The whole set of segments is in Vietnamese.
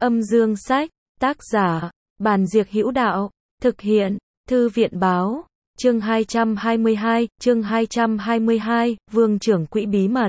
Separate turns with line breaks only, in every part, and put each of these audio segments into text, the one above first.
Âm dương sách, tác giả, Bàn Diệc Hữu Đạo, thực hiện, Thư viện báo, chương 222, Vương trưởng quỹ bí mật.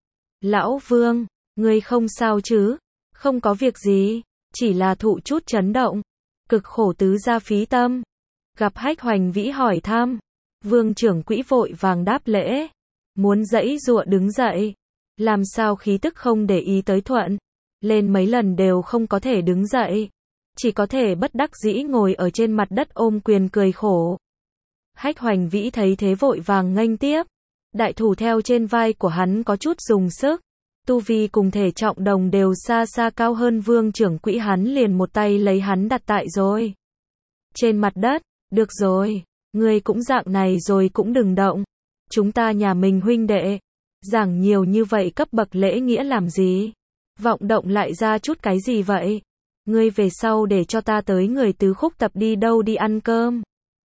Lão Vương, ngươi không sao chứ? Không có việc gì, chỉ là thụ chút chấn động. Cực khổ tứ gia phí tâm. Gặp Hách Hoành Vĩ hỏi thăm. Vương trưởng quỹ vội vàng đáp lễ. Muốn giãy giụa đứng dậy. Làm sao khí tức không để ý tới thuận. Lên mấy lần đều không có thể đứng dậy. Chỉ có thể bất đắc dĩ ngồi ở trên mặt đất ôm quyền cười khổ. Hách Hoành Vĩ thấy thế vội vàng nghênh tiếp. Đại thủ theo trên vai của hắn có chút dùng sức. Tu vi cùng thể trọng đồng đều xa xa cao hơn Vương trưởng quỹ, hắn liền một tay lấy hắn đặt tại rồi. Trên mặt đất, được rồi, ngươi cũng dạng này rồi cũng đừng động. Chúng ta nhà mình huynh đệ, giảng nhiều như vậy cấp bậc lễ nghĩa làm gì? Vọng động lại ra chút cái gì vậy? Ngươi về sau để cho ta tới người tứ khúc tập đi đâu đi ăn cơm.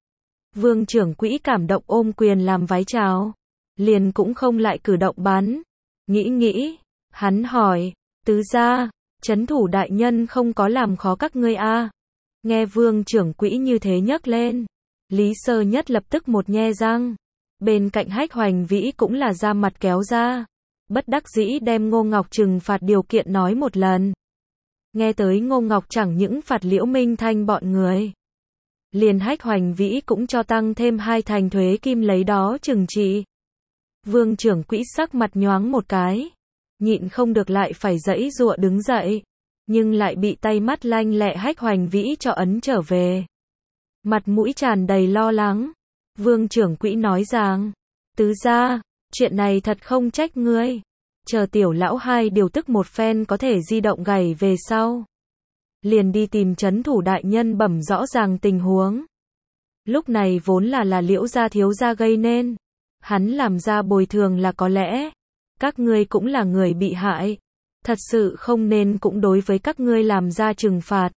Vương trưởng quỹ cảm động ôm quyền làm vái chào. Liền cũng không lại cử động bắn. Nghĩ, hắn hỏi, tứ gia, trấn thủ đại nhân không có làm khó các ngươi à? Nghe vương trưởng quỹ như thế nhấc lên. Lý Sơ Nhất lập tức một nhe răng. Bên cạnh Hách Hoành Vĩ cũng là da mặt kéo ra. Bất đắc dĩ đem Ngô Ngọc trừng phạt điều kiện nói một lần. Nghe tới Ngô Ngọc chẳng những phạt Liễu Minh Thanh bọn người. Liền Hách Hoành Vĩ cũng cho tăng thêm 2 thành thuế kim lấy đó trừng trị. Vương trưởng quỹ sắc mặt nhoáng một cái. Nhịn không được lại phải giãy giụa đứng dậy. Nhưng lại bị tay mắt lanh lẹ Hách Hoành Vĩ cho ấn trở về. Mặt mũi tràn đầy lo lắng. Vương trưởng quỹ nói rằng, tứ gia, chuyện này thật không trách ngươi. Chờ tiểu lão hai điều tức một phen có thể di động gảy về sau. Liền đi tìm trấn thủ đại nhân bẩm rõ ràng tình huống. Lúc này vốn là Liễu gia thiếu gia gây nên. Hắn làm ra bồi thường là có lẽ. Các ngươi cũng là người bị hại. Thật sự không nên cũng đối với các ngươi làm ra trừng phạt.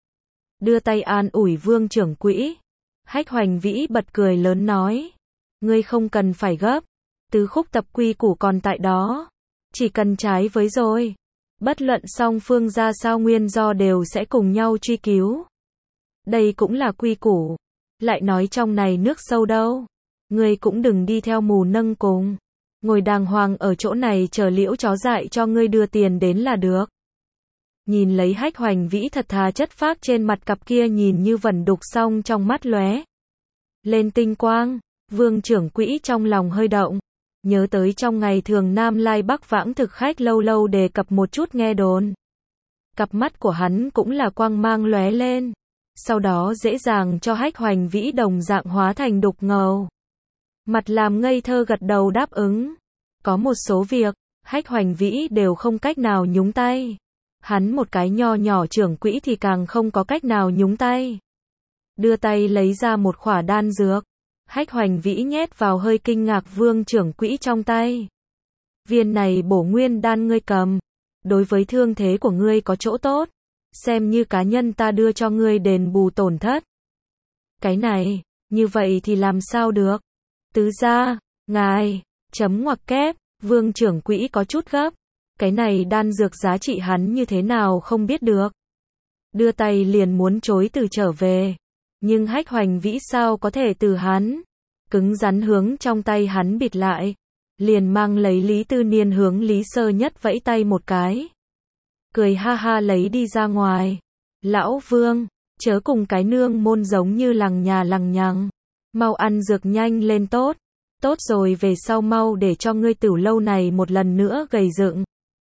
Đưa tay an ủi vương trưởng quỹ. Hách Hoành Vĩ bật cười lớn nói. Ngươi không cần phải gấp. Tứ khúc tập quy củ còn tại đó. Chỉ cần trái với rồi. Bất luận song phương ra sao nguyên do đều sẽ cùng nhau truy cứu. Đây cũng là quy củ. Lại nói trong này nước sâu đâu. Ngươi cũng đừng đi theo mù nâng cùng. Ngồi đàng hoàng ở chỗ này chờ Liễu chó dại cho ngươi đưa tiền đến là được. Nhìn lấy Hách Hoành Vĩ thật thà chất phác trên mặt, cặp kia nhìn như vẩn đục xong trong mắt lóe lên tinh quang. Vương trưởng quỹ trong lòng hơi động. Nhớ tới trong ngày thường Nam Lai Bắc Vãng thực khách lâu lâu đề cập một chút nghe đồn. Cặp mắt của hắn cũng là quang mang lóe lên. Sau đó dễ dàng cho Hách Hoành Vĩ đồng dạng hóa thành đục ngầu. Mặt làm ngây thơ gật đầu đáp ứng. Có một số việc, Hách Hoành Vĩ đều không cách nào nhúng tay. Hắn một cái nho nhỏ trưởng quỹ thì càng không có cách nào nhúng tay. Đưa tay lấy ra một khỏa đan dược. Hách Hoành Vĩ nhét vào hơi kinh ngạc vương trưởng quỹ trong tay. Viên này bổ nguyên đan ngươi cầm. Đối với thương thế của ngươi có chỗ tốt. Xem như cá nhân ta đưa cho ngươi đền bù tổn thất. Cái này, như vậy thì làm sao được? Tứ gia, ngài, chấm ngoặc kép, vương trưởng quỹ có chút gấp. Cái này đan dược giá trị hắn như thế nào không biết được. Đưa tay liền muốn chối từ trở về. Nhưng Hách Hoành Vĩ sao có thể từ hắn. Cứng rắn hướng trong tay hắn bịt lại. Liền mang lấy Lý Tư Niên hướng Lý Sơ Nhất vẫy tay một cái. Cười ha ha lấy đi ra ngoài. Lão Vương, chớ cùng cái nương môn giống như lằng nhà lằng nhằng. Mau ăn dược nhanh lên tốt. Tốt rồi về sau mau để cho ngươi tửu lâu này một lần nữa gầy dựng.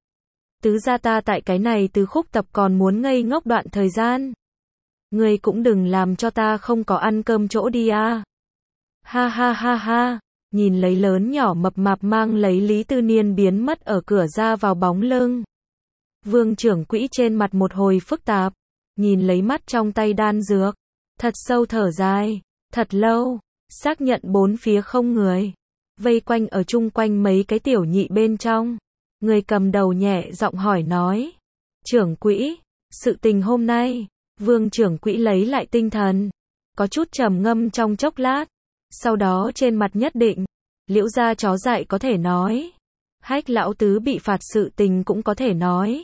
Tứ gia ta tại cái này tứ khúc tập còn muốn ngây ngốc đoạn thời gian. Ngươi cũng đừng làm cho ta không có ăn cơm chỗ đi à. Ha ha ha ha, nhìn lấy lớn nhỏ mập mạp mang lấy Lý Tư Niên biến mất ở cửa ra vào bóng lưng. Vương trưởng quỹ trên mặt một hồi phức tạp, nhìn lấy mắt trong tay đan dược, thật sâu thở dài, thật lâu, xác nhận bốn phía không người, vây quanh ở chung quanh mấy cái tiểu nhị bên trong. Người cầm đầu nhẹ giọng hỏi nói, trưởng quỹ, sự tình hôm nay. Vương trưởng quỹ lấy lại tinh thần, có chút trầm ngâm trong chốc lát, sau đó trên mặt nhất định, Liễu gia chó dại có thể nói, Hách lão tứ bị phạt sự tình cũng có thể nói,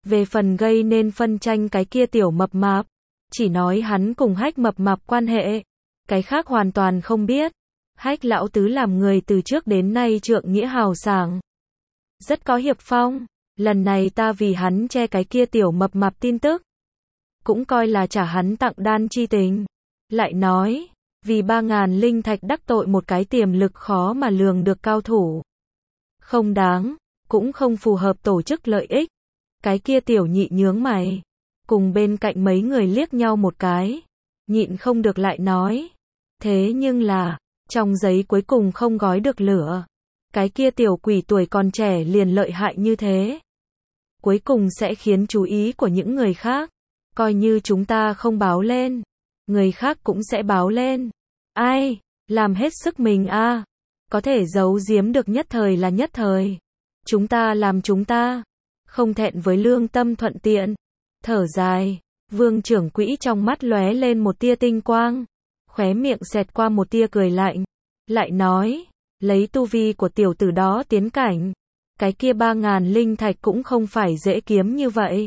Về phần gây nên phân tranh cái kia tiểu mập mạp, chỉ nói hắn cùng Hách mập mạp quan hệ, cái khác hoàn toàn không biết. Hách lão tứ làm người từ trước đến nay trượng nghĩa hào sảng, rất có hiệp phong, lần này ta vì hắn che cái kia tiểu mập mạp tin tức, cũng coi là trả hắn tặng đan chi tình. Lại nói, vì 3.000 linh thạch đắc tội một cái tiềm lực khó mà lường được cao thủ, không đáng, cũng không phù hợp tổ chức lợi ích. Cái kia tiểu nhị nhướng mày, cùng bên cạnh mấy người liếc nhau một cái, nhịn không được lại nói, thế nhưng là, trong giấy cuối cùng không gói được lửa. Cái kia tiểu quỷ tuổi còn trẻ liền lợi hại như thế, cuối cùng sẽ khiến chú ý của những người khác. Coi như chúng ta không báo lên, người khác cũng sẽ báo lên. Ai, làm hết sức mình a, có thể giấu giếm được nhất thời là nhất thời. Chúng ta làm chúng ta, không thẹn với lương tâm thuận tiện. Thở dài, Vương trưởng quỹ trong mắt lóe lên một tia tinh quang, khóe miệng xẹt qua một tia cười lạnh, lại nói, lấy tu vi của tiểu tử đó tiến cảnh, cái kia 3.000 linh thạch cũng không phải dễ kiếm như vậy.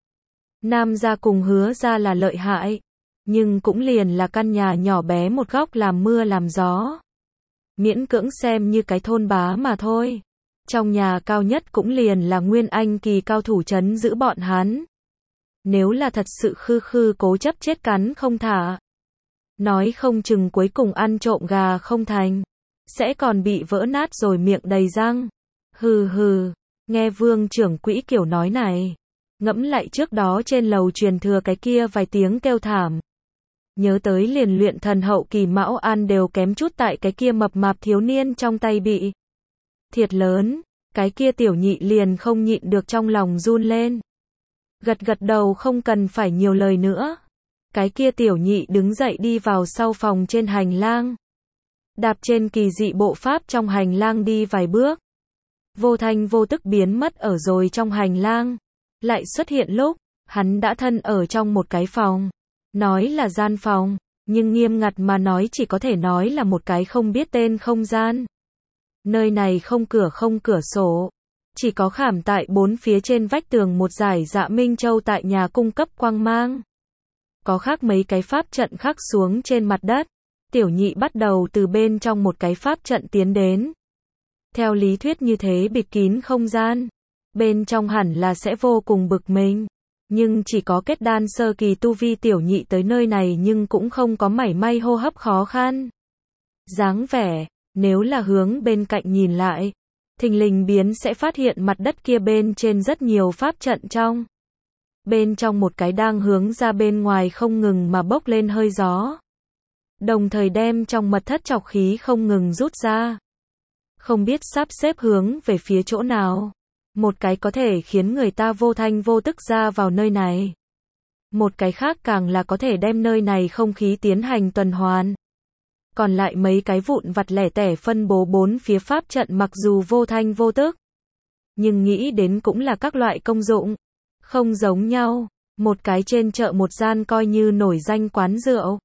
Nam gia cùng Hứa gia là lợi hại, nhưng cũng liền là căn nhà nhỏ bé một góc làm mưa làm gió, miễn cưỡng xem như cái thôn bá mà thôi. Trong nhà cao nhất cũng liền là Nguyên Anh kỳ cao thủ trấn giữ bọn hắn. Nếu là thật sự khư khư cố chấp chết cắn không thả, nói không chừng cuối cùng ăn trộm gà không thành, sẽ còn bị vỡ nát rồi miệng đầy răng. Hừ hừ, nghe Vương trưởng quỹ kiểu nói này, ngẫm lại trước đó trên lầu truyền thừa cái kia vài tiếng kêu thảm, nhớ tới liền luyện thần hậu kỳ Mão An đều kém chút tại cái kia mập mạp thiếu niên trong tay bị thiệt lớn, cái kia tiểu nhị liền không nhịn được trong lòng run lên. Gật gật đầu không cần phải nhiều lời nữa. Cái kia tiểu nhị đứng dậy đi vào sau phòng trên hành lang, đạp trên kỳ dị bộ pháp trong hành lang đi vài bước, vô thanh vô tức biến mất ở rồi trong hành lang, lại xuất hiện lúc hắn đã thân ở trong một cái phòng, nói là gian phòng, nhưng nghiêm ngặt mà nói chỉ có thể nói là một cái không biết tên không gian. Nơi này không cửa không cửa sổ, chỉ có khảm tại bốn phía trên vách tường một dải dạ minh châu tại nhà cung cấp quang mang. Có khác mấy cái pháp trận khắc xuống trên mặt đất. Tiểu nhị bắt đầu từ bên trong một cái pháp trận tiến đến. Theo lý thuyết như thế bịt kín không gian, bên trong hẳn là sẽ vô cùng bực mình. Nhưng chỉ có kết đan sơ kỳ tu vi tiểu nhị tới nơi này nhưng cũng không có mảy may hô hấp khó khăn. Dáng vẻ, nếu là hướng bên cạnh nhìn lại, thình lình biến sẽ phát hiện mặt đất kia bên trên rất nhiều pháp trận trong. Bên trong một cái đang hướng ra bên ngoài không ngừng mà bốc lên hơi gió. Đồng thời đem trong mật thất trọc khí không ngừng rút ra. Không biết sắp xếp hướng về phía chỗ nào. Một cái có thể khiến người ta vô thanh vô tức ra vào nơi này. Một cái khác càng là có thể đem nơi này không khí tiến hành tuần hoàn. Còn lại mấy cái vụn vặt lẻ tẻ phân bố bốn phía pháp trận mặc dù vô thanh vô tức, nhưng nghĩ đến cũng là các loại công dụng. Không giống nhau, một cái trên chợ một gian coi như nổi danh quán rượu.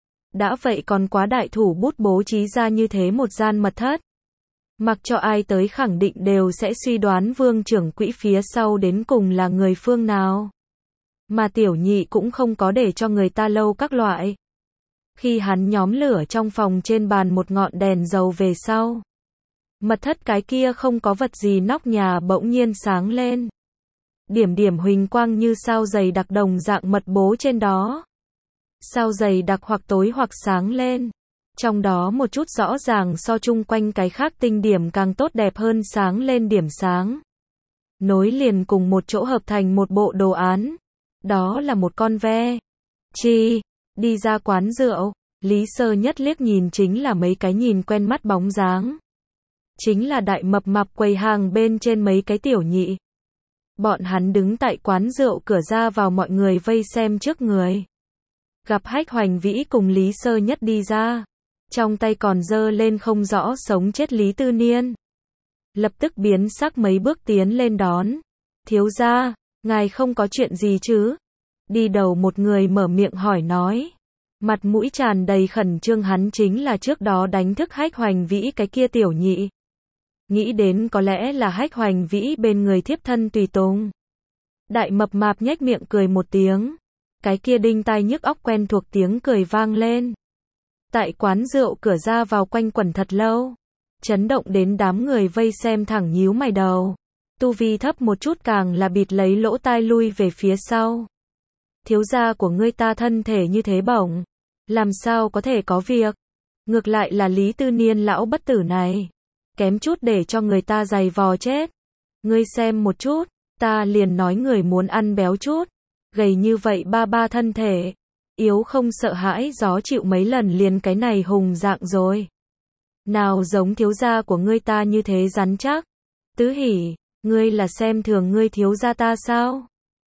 Đã vậy còn quá đại thủ bút bố trí ra như thế một gian mật thất. Mặc cho ai tới khẳng định đều sẽ suy đoán Vương trưởng quỹ phía sau đến cùng là người phương nào. Mà tiểu nhị cũng không có để cho người ta lâu các loại. Khi hắn nhóm lửa trong phòng trên bàn một ngọn đèn dầu về sau, mật thất cái kia không có vật gì nóc nhà bỗng nhiên sáng lên. Điểm điểm huỳnh quang như sao dày đặc đồng dạng mật bố trên đó. Sao dày đặc hoặc tối hoặc sáng lên. Trong đó một chút rõ ràng so chung quanh cái khác tinh điểm càng tốt đẹp hơn sáng lên điểm sáng. Nối liền cùng một chỗ hợp thành một bộ đồ án. Đó là một con ve. Chi, đi ra quán rượu, Lý Sơ Nhất liếc nhìn chính là mấy cái nhìn quen mắt bóng dáng. Chính là đại mập mạp quầy hàng bên trên mấy cái tiểu nhị. Bọn hắn đứng tại quán rượu cửa ra vào mọi người vây xem trước người. Gặp Hách Hoành Vĩ cùng Lý Sơ Nhất đi ra. Trong tay còn giơ lên không rõ sống chết Lý Tư Niên. Lập tức biến sắc mấy bước tiến lên đón. Thiếu gia, ngài không có chuyện gì chứ? Đi đầu một người mở miệng hỏi nói. Mặt mũi tràn đầy khẩn trương hắn chính là trước đó đánh thức Hách Hoành Vĩ cái kia tiểu nhị. Nghĩ đến có lẽ là Hách Hoành Vĩ bên người thiếp thân tùy tùng. Đại mập mạp nhếch miệng cười một tiếng. Cái kia đinh tai nhức óc quen thuộc tiếng cười vang lên. Tại quán rượu cửa ra vào quanh quẩn thật lâu. Chấn động đến đám người vây xem thẳng nhíu mày đầu. Tu vi thấp một chút càng là bịt lấy lỗ tai lui về phía sau. Thiếu gia của ngươi ta thân thể như thế bổng. Làm sao có thể có việc. Ngược lại là Lý Tư Niên lão bất tử này. Kém chút để cho người ta giày vò chết. Ngươi xem một chút, ta liền nói người muốn ăn béo chút. Gầy như vậy ba thân thể. Yếu không sợ hãi gió chịu mấy lần liền cái này hùng dạng rồi. Nào giống thiếu gia của ngươi ta như thế rắn chắc. Tứ Hỉ, ngươi là xem thường ngươi thiếu gia ta sao?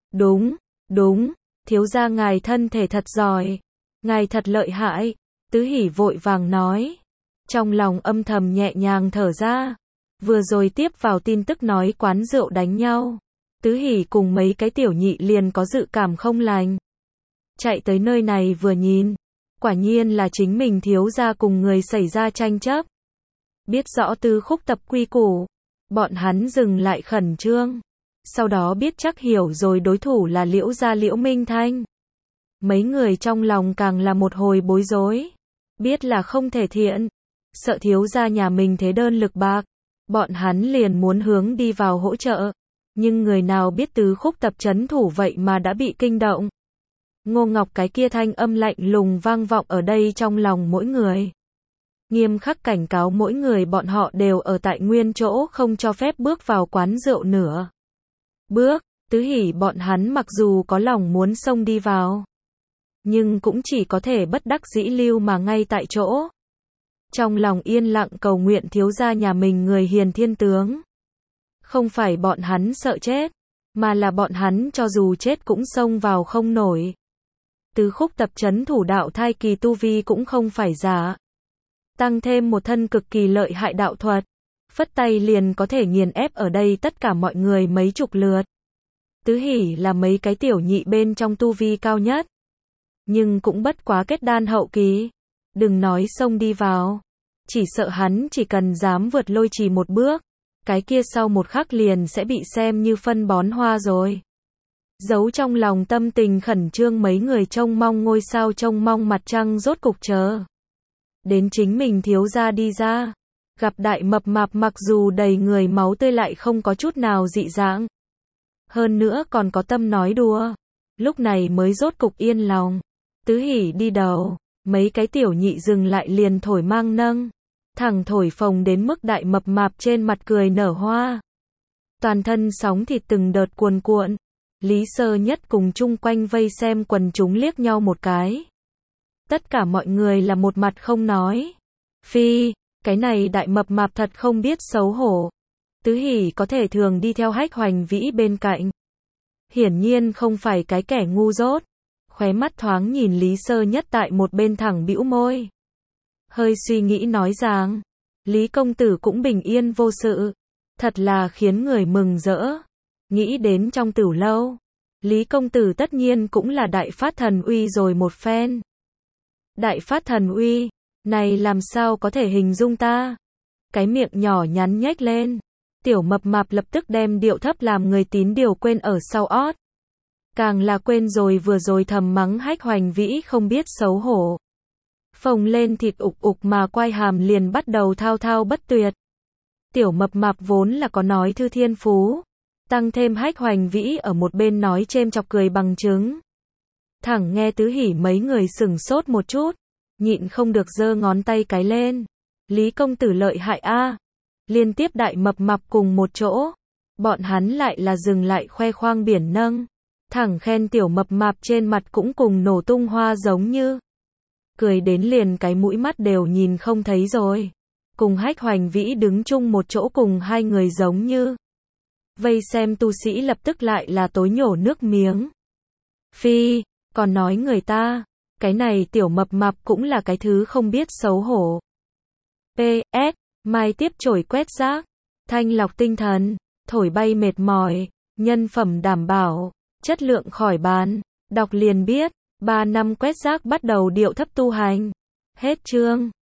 Đúng, thiếu gia ngài thân thể thật giỏi. Ngài thật lợi hại. Tứ Hỉ vội vàng nói. Trong lòng âm thầm nhẹ nhàng thở ra. Vừa rồi tiếp vào tin tức nói quán rượu đánh nhau. Tứ Hỉ cùng mấy cái tiểu nhị liền có dự cảm không lành. Chạy tới nơi này vừa nhìn. Quả nhiên là chính mình thiếu gia cùng người xảy ra tranh chấp. Biết rõ tứ khúc tập quy củ. Bọn hắn dừng lại khẩn trương. Sau đó biết chắc hiểu rồi đối thủ là Liễu gia Liễu Minh Thanh. Mấy người trong lòng càng là một hồi bối rối. Biết là không thể thiện. Sợ thiếu gia nhà mình thế đơn lực bạc. Bọn hắn liền muốn hướng đi vào hỗ trợ. Nhưng người nào biết tứ khúc tập trấn thủ vậy mà đã bị kinh động. Ngô Ngọc cái kia thanh âm lạnh lùng vang vọng ở đây trong lòng mỗi người. Nghiêm khắc cảnh cáo mỗi người bọn họ đều ở tại nguyên chỗ không cho phép bước vào quán rượu nữa. Tứ Hỉ bọn hắn mặc dù có lòng muốn xông đi vào. Nhưng cũng chỉ có thể bất đắc dĩ lưu mà ngay tại chỗ. Trong lòng yên lặng cầu nguyện thiếu gia nhà mình người hiền thiên tướng. Không phải bọn hắn sợ chết, mà là bọn hắn cho dù chết cũng xông vào không nổi. Tứ khúc tập trấn thủ đạo thai kỳ tu vi cũng không phải giả. Tăng thêm một thân cực kỳ lợi hại đạo thuật. Phất tay liền có thể nghiền ép ở đây tất cả mọi người mấy chục lượt. Tứ Hỉ là mấy cái tiểu nhị bên trong tu vi cao nhất. Nhưng cũng bất quá kết đan hậu kỳ. Đừng nói xông đi vào. Chỉ sợ hắn chỉ cần dám vượt lôi trì một bước. Cái kia sau một khắc liền sẽ bị xem như phân bón hoa rồi. Giấu trong lòng tâm tình khẩn trương mấy người trông mong ngôi sao trông mong mặt trăng rốt cục chờ. Đến chính mình thiếu gia đi ra. Gặp đại mập mạp mặc dù đầy người máu tươi lại không có chút nào dị dạng. Hơn nữa còn có tâm nói đùa. Lúc này mới rốt cục yên lòng. Tứ Hỉ đi đầu. Mấy cái tiểu nhị dừng lại liền thổi mang nâng. Thẳng thổi phồng đến mức đại mập mạp trên mặt cười nở hoa. Toàn thân sóng thịt từng đợt cuồn cuộn. Lý Sơ Nhất cùng chung quanh vây xem quần chúng liếc nhau một cái. Tất cả mọi người là một mặt không nói. Phi, cái này đại mập mạp thật không biết xấu hổ. Tứ Hỉ có thể thường đi theo Hách Hoành Vĩ bên cạnh. Hiển nhiên không phải cái kẻ ngu dốt. Khóe mắt thoáng nhìn Lý Sơ Nhất tại một bên thẳng bĩu môi. Hơi suy nghĩ nói rằng, Lý công tử cũng bình yên vô sự. Thật là khiến người mừng rỡ. Nghĩ đến trong Tửu lâu, Lý công tử tất nhiên cũng là đại phát thần uy rồi một phen. Đại phát thần uy, này làm sao có thể hình dung ta? Cái miệng nhỏ nhắn nhếch lên. Tiểu mập mạp lập tức đem điệu thấp làm người tín điều quên ở sau ót. Càng là quên rồi vừa rồi thầm mắng Hách Hoành Vĩ không biết xấu hổ. Phồng lên thịt ục ục mà quai hàm liền bắt đầu thao thao bất tuyệt. Tiểu mập mạp vốn là có nói thư thiên phú. Tăng thêm Hách Hoành Vĩ ở một bên nói chêm chọc cười bằng chứng. Thẳng nghe Tứ Hỉ mấy người sửng sốt một chút. Nhịn không được giơ ngón tay cái lên. Lý công tử lợi hại a. Liên tiếp đại mập mạp cùng một chỗ. Bọn hắn lại là dừng lại khoe khoang biển nâng. Thẳng khen tiểu mập mạp trên mặt cũng cùng nổ tung hoa giống như. Cười đến liền cái mũi mắt đều nhìn không thấy rồi. Cùng Hách Hoành Vĩ đứng chung một chỗ cùng hai người giống như. Vây xem tu sĩ lập tức lại là tối nhổ nước miếng. Phi, còn nói người ta, cái này tiểu mập mạp cũng là cái thứ không biết xấu hổ. PS, mai tiếp chổi quét rác, thanh lọc tinh thần, thổi bay mệt mỏi, nhân phẩm đảm bảo, chất lượng khỏi bàn, đọc liền biết, 3 năm quét rác bắt đầu điệu thấp tu hành. Hết chương.